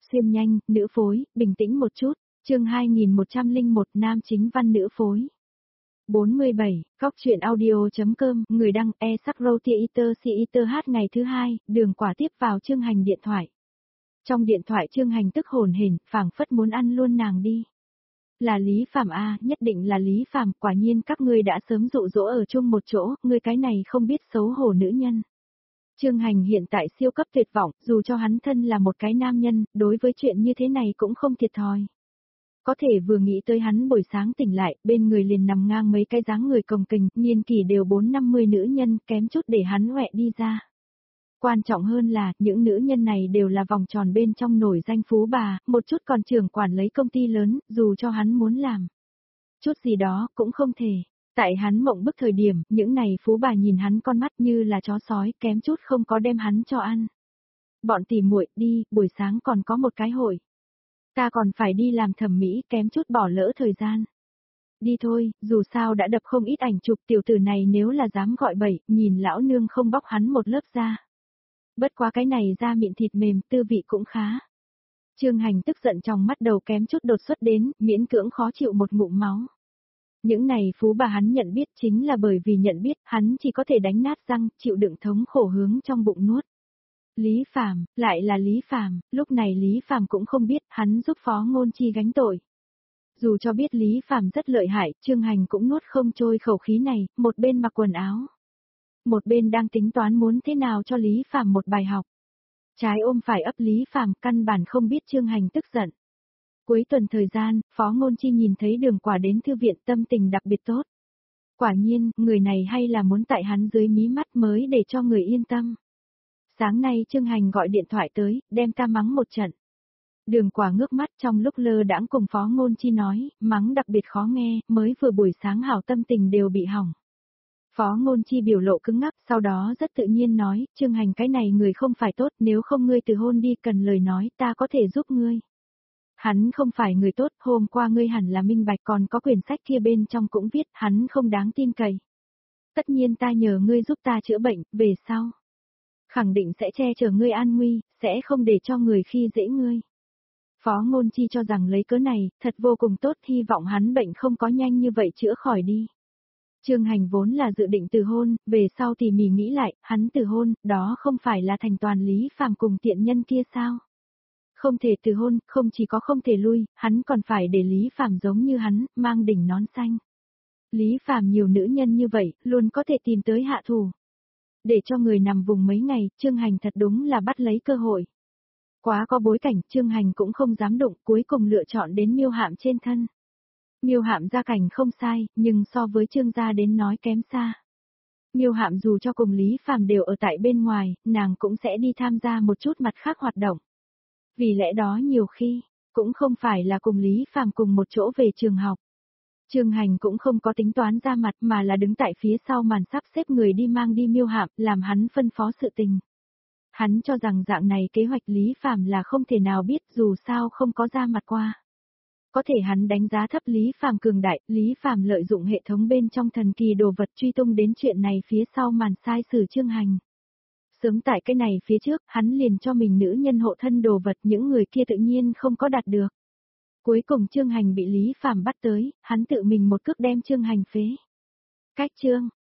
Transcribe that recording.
xuyên nhanh, nữ phối, bình tĩnh một chút. Chương 2101 nam chính văn nữ phối. 47, Góc truyện audio.com, người đăng e-sắc-râu-tia-iter-si-iter hát ngày thứ hai, Đường Quả tiếp vào Trương Hành điện thoại. Trong điện thoại Trương Hành tức hồn hển, phảng phất muốn ăn luôn nàng đi. Là Lý Phàm a, nhất định là Lý Phàm, quả nhiên các ngươi đã sớm dụ dỗ ở chung một chỗ, ngươi cái này không biết xấu hổ nữ nhân. Trương Hành hiện tại siêu cấp tuyệt vọng, dù cho hắn thân là một cái nam nhân, đối với chuyện như thế này cũng không thiệt thòi. Có thể vừa nghĩ tới hắn buổi sáng tỉnh lại, bên người liền nằm ngang mấy cái dáng người cồng kềnh, niên kỷ đều 4-50 nữ nhân, kém chút để hắn hoẹ đi ra. Quan trọng hơn là, những nữ nhân này đều là vòng tròn bên trong nổi danh phú bà, một chút còn trưởng quản lấy công ty lớn, dù cho hắn muốn làm. Chút gì đó, cũng không thể. Tại hắn mộng bức thời điểm, những này phú bà nhìn hắn con mắt như là chó sói, kém chút không có đem hắn cho ăn. Bọn tỉ muội đi, buổi sáng còn có một cái hội. Ta còn phải đi làm thẩm mỹ, kém chút bỏ lỡ thời gian. Đi thôi, dù sao đã đập không ít ảnh chụp, tiểu tử này nếu là dám gọi bậy, nhìn lão nương không bóc hắn một lớp da. Bất quá cái này da mịn thịt mềm, tư vị cũng khá. Trương Hành tức giận trong mắt đầu kém chút đột xuất đến, miễn cưỡng khó chịu một ngụm máu. Những này phú bà hắn nhận biết chính là bởi vì nhận biết, hắn chỉ có thể đánh nát răng, chịu đựng thống khổ hướng trong bụng nuốt. Lý Phàm, lại là Lý Phàm, lúc này Lý Phàm cũng không biết, hắn giúp Phó Ngôn Chi gánh tội. Dù cho biết Lý Phàm rất lợi hại, Trương Hành cũng nuốt không trôi khẩu khí này, một bên mặc quần áo. Một bên đang tính toán muốn thế nào cho Lý Phàm một bài học. Trái ôm phải ấp Lý Phàm, căn bản không biết Trương Hành tức giận. Cuối tuần thời gian, Phó Ngôn Chi nhìn thấy Đường Quả đến thư viện, tâm tình đặc biệt tốt. Quả nhiên, người này hay là muốn tại hắn dưới mí mắt mới để cho người yên tâm. Sáng nay Trương Hành gọi điện thoại tới, đem ta mắng một trận. Đường Quả ngước mắt trong lúc lơ đãng cùng Phó Ngôn Chi nói, mắng đặc biệt khó nghe, mới vừa buổi sáng hảo tâm tình đều bị hỏng. Phó Ngôn Chi biểu lộ cứng ngắc, sau đó rất tự nhiên nói, Trương Hành cái này người không phải tốt, nếu không ngươi từ hôn đi, cần lời nói, ta có thể giúp ngươi. Hắn không phải người tốt, hôm qua ngươi hẳn là minh bạch, còn có quyển sách kia bên trong cũng viết, hắn không đáng tin cậy. Tất nhiên ta nhờ ngươi giúp ta chữa bệnh, về sau. Khẳng định sẽ che chở ngươi an nguy, sẽ không để cho người khi dễ ngươi. Phó Ngôn Chi cho rằng lấy cớ này, thật vô cùng tốt, hy vọng hắn bệnh không có nhanh như vậy chữa khỏi đi. Trương Hành vốn là dự định từ hôn, về sau thì mỉ nghĩ lại, hắn từ hôn, đó không phải là thành toàn Lý Phàm cùng tiện nhân kia sao? Không thể từ hôn, không chỉ có không thể lui, hắn còn phải để Lý Phàm giống như hắn, mang đỉnh nón xanh. Lý Phàm nhiều nữ nhân như vậy, luôn có thể tìm tới hạ thủ. Để cho người nằm vùng mấy ngày, Trương Hành thật đúng là bắt lấy cơ hội. Quá có bối cảnh, Trương Hành cũng không dám đụng, cuối cùng lựa chọn đến Miêu Hạm trên thân. Miêu Hạm gia cảnh không sai, nhưng so với Trương gia đến nói kém xa. Miêu Hạm dù cho cùng Lý Phàm đều ở tại bên ngoài, nàng cũng sẽ đi tham gia một chút mặt khác hoạt động. Vì lẽ đó nhiều khi, cũng không phải là cùng Lý Phàm cùng một chỗ về trường học. Trương Hành cũng không có tính toán ra mặt mà là đứng tại phía sau màn sắp xếp người đi mang đi Miêu Hạm, làm hắn phân phó sự tình. Hắn cho rằng dạng này kế hoạch Lý Phàm là không thể nào biết, dù sao không có ra mặt qua. Có thể hắn đánh giá thấp Lý Phàm cường đại, Lý Phàm lợi dụng hệ thống bên trong thần kỳ đồ vật truy tung đến chuyện này phía sau màn sai sử Trương Hành. Sớm tại cái này phía trước, hắn liền cho mình nữ nhân hộ thân đồ vật, những người kia tự nhiên không có đạt được. Cuối cùng Trương Hành bị Lý Phàm bắt tới, hắn tự mình một cước đem Trương Hành phế. Cách chương,